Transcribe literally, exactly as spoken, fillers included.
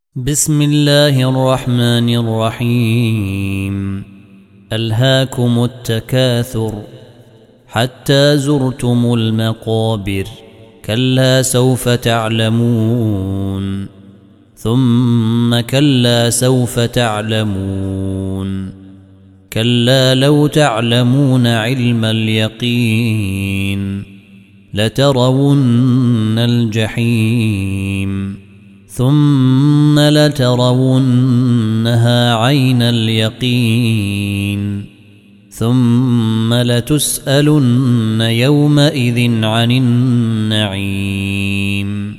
بسم الله الرحمن الرحيم. ألهاكم التكاثر حتى زرتم المقابر، كلا سوف تعلمون ثم كلا سوف تعلمون، كلا لو تعلمون علم اليقين لترون الجحيم ثم لترونها عين اليقين ثم لتسألن يومئذ عن النعيم.